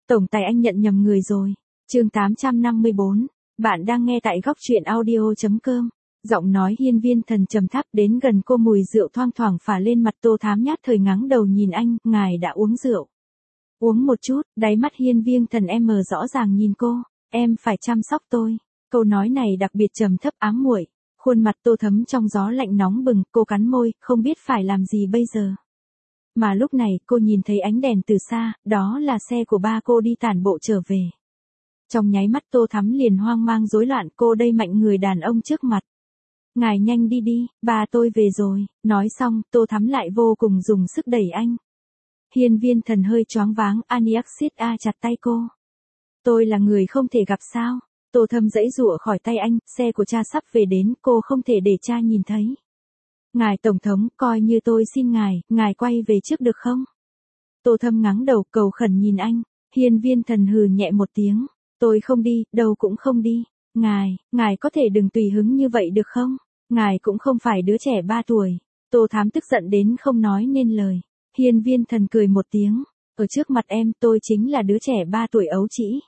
Tổng tài anh nhận nhầm người rồi. Chương 854. Bạn đang nghe tại góc truyện audio.com. Giọng nói Hiên Viên Thần trầm thấp, đến gần cô, mùi rượu thoang thoảng phả lên mặt. Tô Thám nhát thời ngáng đầu nhìn anh, ngài đã uống rượu. Uống một chút. Đáy mắt Hiên Viên Thần mờ rõ ràng nhìn cô. Em phải chăm sóc tôi. Câu nói này đặc biệt trầm thấp ám muội. Khuôn mặt Tô thấm trong gió lạnh nóng bừng, cô cắn môi, không biết phải làm gì bây giờ. Mà lúc này cô nhìn thấy ánh đèn từ xa, đó là xe của ba cô đi tản bộ trở về. Trong nháy mắt Tô Thắm liền hoang mang rối loạn, cô đây mạnh người đàn ông trước mặt. Ngài nhanh đi đi, ba tôi về rồi. Nói xong, Tô Thắm lại vô cùng dùng sức đẩy anh. Hiên Viên Thần hơi choáng váng, Aniaxit chặt tay cô. Tôi là người không thể gặp sao? Tô Thâm giãy giụa khỏi tay anh, xe của cha sắp về đến, cô không thể để cha nhìn thấy. Ngài Tổng thống, coi như tôi xin ngài quay về trước được không? Tô Thâm ngáng đầu cầu khẩn nhìn anh. Hiên Viên Thần hừ nhẹ một tiếng. Tôi không đi, đâu cũng không đi. Ngài có thể đừng tùy hứng như vậy được không? Ngài cũng không phải đứa trẻ 3 tuổi. Tô Thám tức giận đến không nói nên lời. Hiên Viên Thần cười một tiếng. Ở trước mặt em, tôi chính là đứa trẻ 3 tuổi ấu trĩ.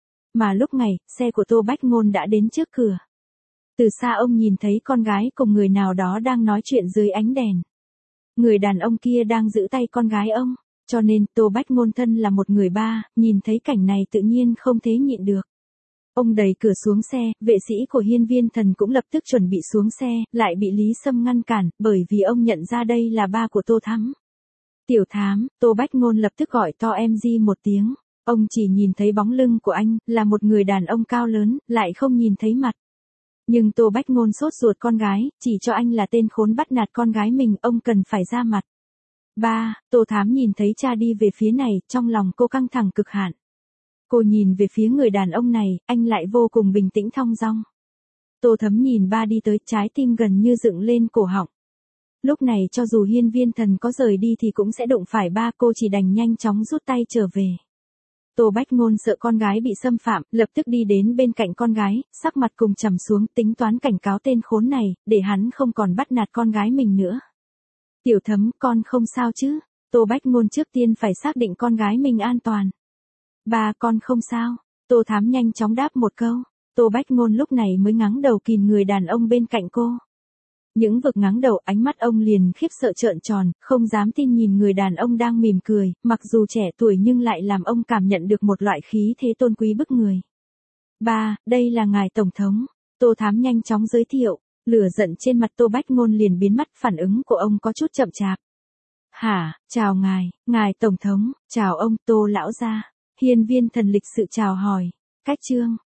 Mà lúc này, xe của Tô Bách Ngôn đã đến trước cửa. Từ xa ông nhìn thấy con gái cùng người nào đó đang nói chuyện dưới ánh đèn. Người đàn ông kia đang giữ tay con gái ông, cho nên Tô Bách Ngôn thân là một người ba, nhìn thấy cảnh này tự nhiên không thể nhịn được. Ông đẩy cửa xuống xe, vệ sĩ của Hiên Viên Thần cũng lập tức chuẩn bị xuống xe, lại bị Lý Sâm ngăn cản, bởi vì ông nhận ra đây là ba của Tô Thắm. Tiểu Thám, Tô Bách Ngôn lập tức gọi to em Di một tiếng. Ông chỉ nhìn thấy bóng lưng của anh, là một người đàn ông cao lớn, lại không nhìn thấy mặt. Nhưng Tô Bách Ngôn sốt ruột con gái, chỉ cho anh là tên khốn bắt nạt con gái mình, ông cần phải ra mặt. Ba, Tô Thám nhìn thấy cha đi về phía này, trong lòng cô căng thẳng cực hạn. Cô nhìn về phía người đàn ông này, anh lại vô cùng bình tĩnh thong dong. Tô Thấm nhìn ba đi tới, trái tim gần như dựng lên cổ họng. Lúc này cho dù Hiên Viên Thần có rời đi thì cũng sẽ đụng phải ba, cô chỉ đành nhanh chóng rút tay trở về. Tô Bách Ngôn sợ con gái bị xâm phạm, lập tức đi đến bên cạnh con gái, sắc mặt cùng trầm xuống, tính toán cảnh cáo tên khốn này, để hắn không còn bắt nạt con gái mình nữa. Tiểu Thấm, con không sao chứ? Tô Bách Ngôn trước tiên phải xác định con gái mình an toàn. Ba, con không sao. Tô Thám nhanh chóng đáp một câu. Tô Bách Ngôn lúc này mới ngáng đầu kìm người đàn ông bên cạnh cô. Những vực ngáng đầu, ánh mắt ông liền khiếp sợ trợn tròn, không dám tin nhìn người đàn ông đang mỉm cười, mặc dù trẻ tuổi nhưng lại làm ông cảm nhận được một loại khí thế tôn quý bức người. Ba, đây là ngài Tổng thống. Tô Thám nhanh chóng giới thiệu, lửa giận trên mặt Tô Bách Ngôn liền biến mất, phản ứng của ông có chút chậm chạp. Hả, chào ngài Tổng thống, chào ông Tô lão gia. Hiên Viên Thần lịch sự chào hỏi. Cách chương.